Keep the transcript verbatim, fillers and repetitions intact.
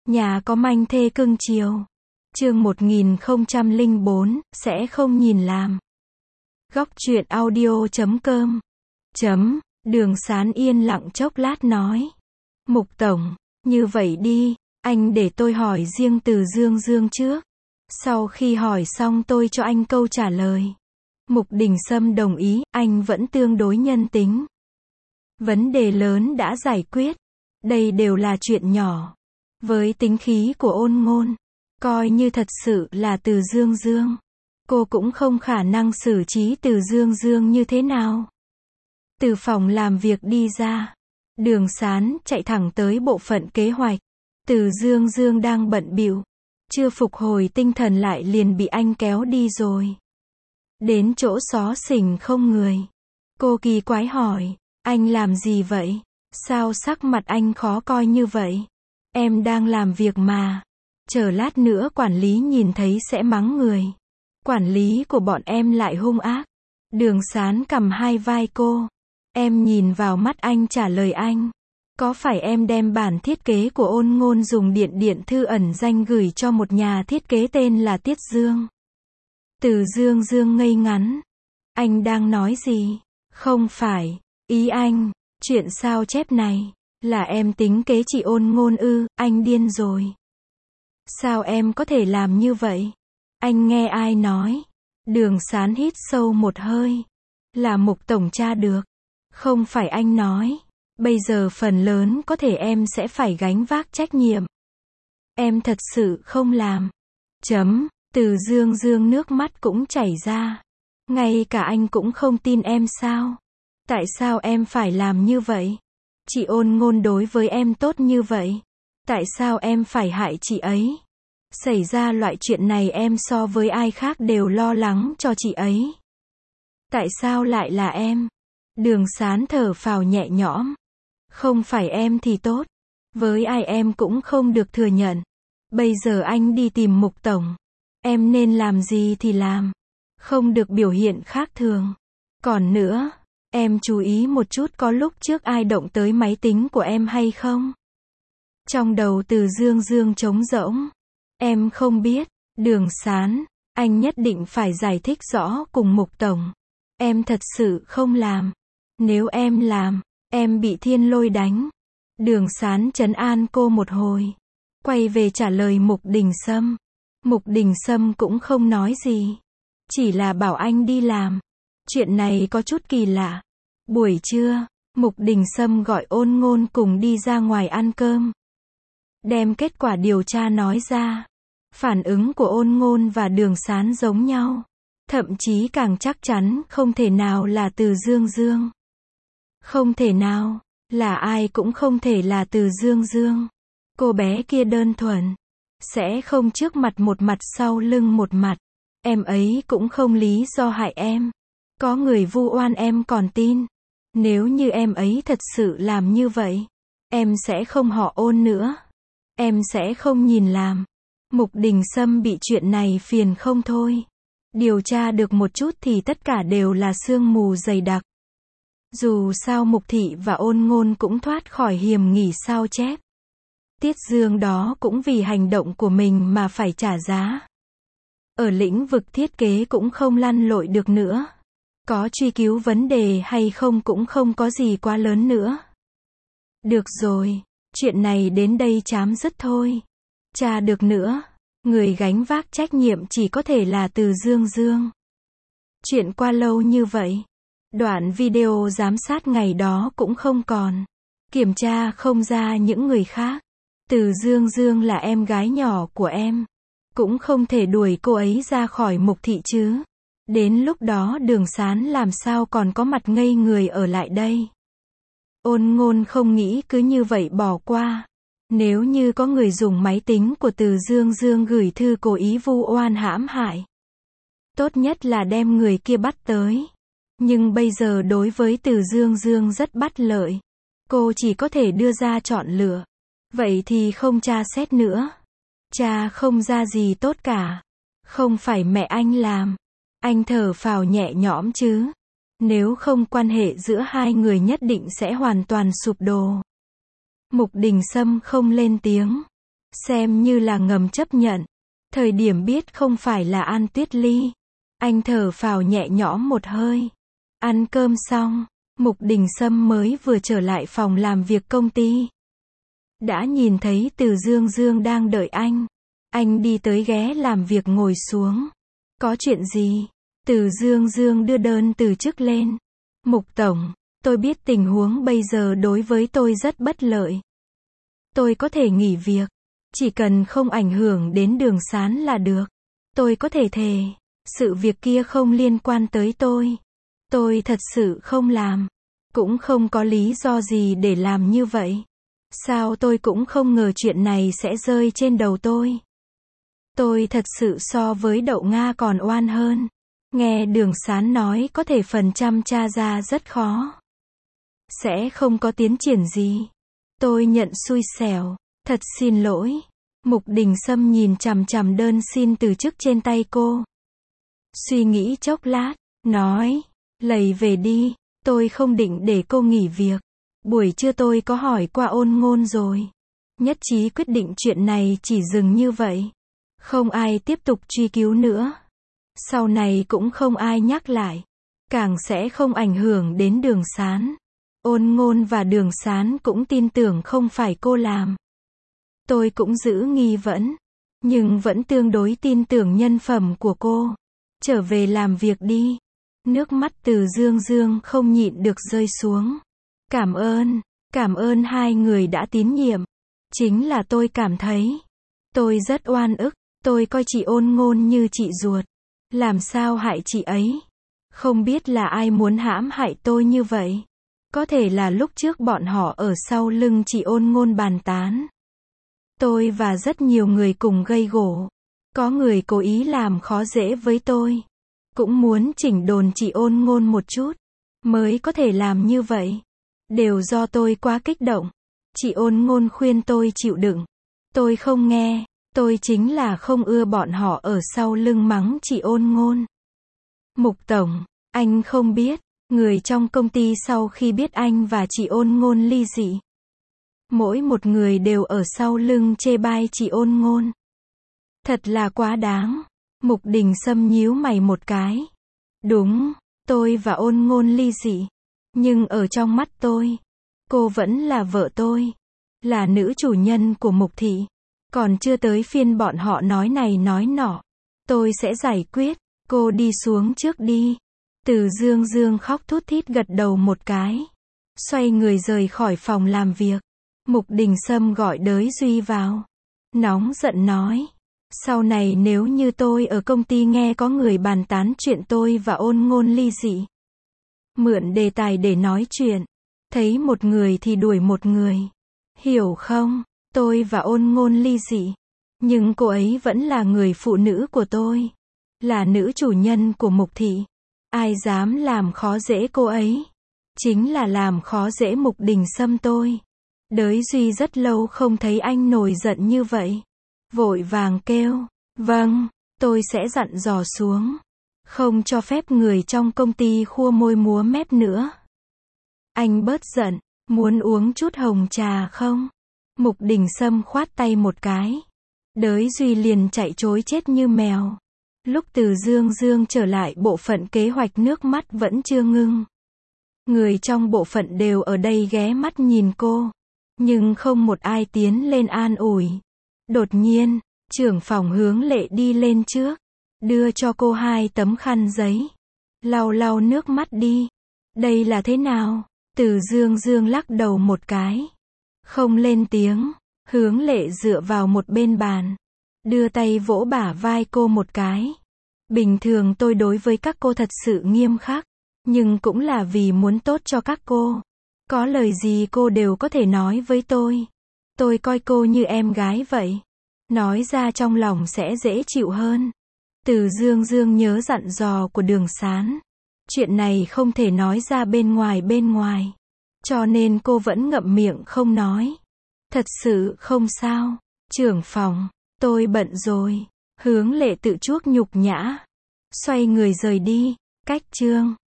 Nhà có manh thê cưng chiều. Chương một nghìn không trăm lẻ bốn, sẽ không nhìn làm. Góc truyện audio chấm com. Chấm, Đường Sán yên lặng chốc lát nói. Mục Tổng, như vậy đi, anh để tôi hỏi riêng Từ Dương Dương trước. Sau khi hỏi xong tôi cho anh câu trả lời. Mục Đình Sâm đồng ý, anh vẫn tương đối nhân tính. Vấn đề lớn đã giải quyết. Đây đều là chuyện nhỏ. Với tính khí của Ôn Ngôn, coi như thật sự là Từ Dương Dương, cô cũng không khả năng xử trí Từ Dương Dương như thế nào. Từ phòng làm việc đi ra, Đường Sán chạy thẳng tới bộ phận kế hoạch. Từ Dương Dương đang bận bịu, chưa phục hồi tinh thần lại liền bị anh kéo đi rồi. Đến chỗ xó xỉnh không người, cô kỳ quái hỏi, anh làm gì vậy? Sao sắc mặt anh khó coi như vậy? Em đang làm việc mà. Chờ lát nữa quản lý nhìn thấy sẽ mắng người. Quản lý của bọn em lại hung ác. Đường Sán cầm hai vai cô. Em nhìn vào mắt anh trả lời anh. Có phải em đem bản thiết kế của Ôn Ngôn dùng điện điện thư ẩn danh gửi cho một nhà thiết kế tên là Tiết Dương? Từ Dương Dương ngây ngắn. Anh đang nói gì? Không phải, ý anh, chuyện sao chép này, là em tính kế chị Ôn Ngôn ư? Anh điên rồi. Sao em có thể làm như vậy? Anh nghe ai nói? Đường Sán hít sâu một hơi. Là Mục Tổng tra được. Không phải anh nói. Bây giờ phần lớn có thể em sẽ phải gánh vác trách nhiệm. Em thật sự không làm. Chấm, Từ Dương Dương nước mắt cũng chảy ra. Ngay cả anh cũng không tin em sao? Tại sao em phải làm như vậy? Chị Ôn Ngôn đối với em tốt như vậy. Tại sao em phải hại chị ấy? Xảy ra loại chuyện này em so với ai khác đều lo lắng cho chị ấy. Tại sao lại là em? Đường Sán thở phào nhẹ nhõm. Không phải em thì tốt. Với ai em cũng không được thừa nhận. Bây giờ anh đi tìm Mục Tổng. Em nên làm gì thì làm. Không được biểu hiện khác thường. Còn nữa, em chú ý một chút có lúc trước ai động tới máy tính của em hay không? Trong đầu Từ Dương Dương trống rỗng. Em không biết. Đường Sán, anh nhất định phải giải thích rõ cùng Mục Tổng. Em thật sự không làm. Nếu em làm, em bị thiên lôi đánh. Đường Sán trấn an cô một hồi. Quay về trả lời Mục Đình Sâm. Mục Đình Sâm cũng không nói gì. Chỉ là bảo anh đi làm. Chuyện này có chút kỳ lạ. Buổi trưa, Mục Đình Sâm gọi Ôn Ngôn cùng đi ra ngoài ăn cơm. Đem kết quả điều tra nói ra. Phản ứng của Ôn Ngôn và Đường Sán giống nhau. Thậm chí càng chắc chắn không thể nào là Từ Dương Dương. Không thể nào, là ai cũng không thể là Từ Dương Dương. Cô bé kia đơn thuần. Sẽ không trước mặt một mặt sau lưng một mặt. Em ấy cũng không lý do hại em. Có người vu oan em còn tin. Nếu như em ấy thật sự làm như vậy, em sẽ không họ Ôn nữa. Em sẽ không nhìn làm. Mục Đình Sâm bị chuyện này phiền không thôi. Điều tra được một chút thì tất cả đều là sương mù dày đặc. Dù sao Mục Thị và Ôn Ngôn cũng thoát khỏi hiểm nghỉ sao chép. Tiết Dương đó cũng vì hành động của mình mà phải trả giá. Ở lĩnh vực thiết kế cũng không lăn lội được nữa. Có truy cứu vấn đề hay không cũng không có gì quá lớn nữa. Được rồi, chuyện này đến đây chấm dứt thôi. Tra được nữa, người gánh vác trách nhiệm chỉ có thể là Từ Dương Dương. Chuyện qua lâu như vậy, đoạn video giám sát ngày đó cũng không còn. Kiểm tra không ra những người khác. Từ Dương Dương là em gái nhỏ của em. Cũng không thể đuổi cô ấy ra khỏi Mục Thị chứ. Đến lúc đó Đường Sán làm sao còn có mặt ngây người ở lại đây. Ôn Ngôn không nghĩ cứ như vậy bỏ qua. Nếu như có người dùng máy tính của Từ Dương Dương gửi thư cố ý vu oan hãm hại, tốt nhất là đem người kia bắt tới. Nhưng bây giờ đối với Từ Dương Dương rất bất lợi. Cô chỉ có thể đưa ra chọn lựa. Vậy thì không tra xét nữa. Tra không ra gì tốt cả. Không phải mẹ anh làm. Anh thở phào nhẹ nhõm chứ. Nếu không quan hệ giữa hai người nhất định sẽ hoàn toàn sụp đổ. Mục Đình Sâm không lên tiếng. xem như là ngầm chấp nhận. Thời điểm biết không phải là An Tuyết Ly, anh thở phào nhẹ nhõm một hơi. Ăn cơm xong, Mục Đình Sâm mới vừa trở lại phòng làm việc công ty. Đã nhìn thấy Từ Dương Dương đang đợi anh. Anh đi tới ghé làm việc ngồi xuống. Có chuyện gì? Từ Dương Dương đưa đơn từ chức lên. Mục Tổng, tôi biết tình huống bây giờ đối với tôi rất bất lợi. Tôi có thể nghỉ việc. Chỉ cần không ảnh hưởng đến Đường Sán là được. Tôi có thể thề. Sự việc kia không liên quan tới tôi. Tôi thật sự không làm. Cũng không có lý do gì để làm như vậy. Sao tôi cũng không ngờ chuyện này sẽ rơi trên đầu tôi. Tôi thật sự so với đậu Nga còn oan hơn. Nghe Đường Sán nói có thể phần trăm tra ra rất khó. Sẽ không có tiến triển gì. Tôi nhận xui xẻo. Thật xin lỗi. Mục Đình Sâm nhìn chằm chằm đơn xin từ chức trên tay cô. Suy nghĩ chốc lát, nói, lầy về đi, tôi không định để cô nghỉ việc. Buổi trưa tôi có hỏi qua Ôn Ngôn rồi. Nhất trí quyết định chuyện này chỉ dừng như vậy. Không ai tiếp tục truy cứu nữa. Sau này cũng không ai nhắc lại. Càng sẽ không ảnh hưởng đến Đường Sán. Ôn Ngôn và Đường Sán cũng tin tưởng không phải cô làm. Tôi cũng giữ nghi vấn. Nhưng vẫn tương đối tin tưởng nhân phẩm của cô. Trở về làm việc đi. Nước mắt Từ Dương Dương không nhịn được rơi xuống. Cảm ơn, cảm ơn hai người đã tín nhiệm. Chính là tôi cảm thấy. Tôi rất oan ức. Tôi coi chị Ôn Ngôn như chị ruột. Làm sao hại chị ấy? Không biết là ai muốn hãm hại tôi như vậy. Có thể là lúc trước bọn họ ở sau lưng chị Ôn Ngôn bàn tán. Tôi và rất nhiều người cùng gây gổ. Có người cố ý làm khó dễ với tôi. Cũng muốn chỉnh đồn chị Ôn Ngôn một chút. Mới có thể làm như vậy. Đều do tôi quá kích động. Chị Ôn Ngôn khuyên tôi chịu đựng. Tôi không nghe. Tôi chính là không ưa bọn họ ở sau lưng mắng chị Ôn Ngôn. Mục Tổng, anh không biết. Người trong công ty sau khi biết anh và chị Ôn Ngôn ly dị. Mỗi một người đều ở sau lưng chê bai chị Ôn Ngôn. Thật là quá đáng. Mục Đình Sâm nhíu mày một cái. Đúng, tôi và Ôn Ngôn ly dị. Nhưng ở trong mắt tôi, cô vẫn là vợ tôi. Là nữ chủ nhân của Mục thị. Còn chưa tới phiên bọn họ nói này nói nọ. Tôi sẽ giải quyết. Cô đi xuống trước đi. Từ Dương Dương khóc thút thít gật đầu một cái. Xoay người rời khỏi phòng làm việc. Mục Đình Sâm gọi Đới Duy vào. Nóng giận nói. Sau này nếu như tôi ở công ty nghe có người bàn tán chuyện tôi và Ôn Ngôn ly dị. Mượn đề tài để nói chuyện. Thấy một người thì đuổi một người. Hiểu không? Tôi và Ôn Ngôn ly dị. Nhưng cô ấy vẫn là người phụ nữ của tôi. Là nữ chủ nhân của Mục thị. Ai dám làm khó dễ cô ấy? Chính là làm khó dễ Mục Đình Sâm tôi. Đới Duy rất lâu không thấy anh nổi giận như vậy. Vội vàng kêu. Vâng, tôi sẽ dặn dò xuống. Không cho phép người trong công ty khua môi múa mép nữa. Anh bớt giận. Muốn uống chút hồng trà không? Mục Đình Sâm khoát tay một cái. Đới Duy liền chạy trối chết như mèo. Lúc Từ Dương Dương trở lại bộ phận kế hoạch nước mắt vẫn chưa ngưng. Người trong bộ phận đều ở đây ghé mắt nhìn cô. Nhưng không một ai tiến lên an ủi. Đột nhiên, trưởng phòng Hướng Lệ đi lên trước. Đưa cho cô hai tấm khăn giấy. Lau lau nước mắt đi. Đây là thế nào? Từ Dương Dương lắc đầu một cái. Không lên tiếng. Hướng Lệ dựa vào một bên bàn. Đưa tay vỗ bả vai cô một cái. Bình thường tôi đối với các cô thật sự nghiêm khắc. Nhưng cũng là vì muốn tốt cho các cô. Có lời gì cô đều có thể nói với tôi. Tôi coi cô như em gái vậy. Nói ra trong lòng sẽ dễ chịu hơn. Từ Dương Dương nhớ dặn dò của Đường Sán. Chuyện này không thể nói ra bên ngoài bên ngoài. Cho nên cô vẫn ngậm miệng không nói. Thật sự không sao. Trưởng phòng, tôi bận rồi. Hướng Lệ tự chuốc nhục nhã. Xoay người rời đi. Cách chương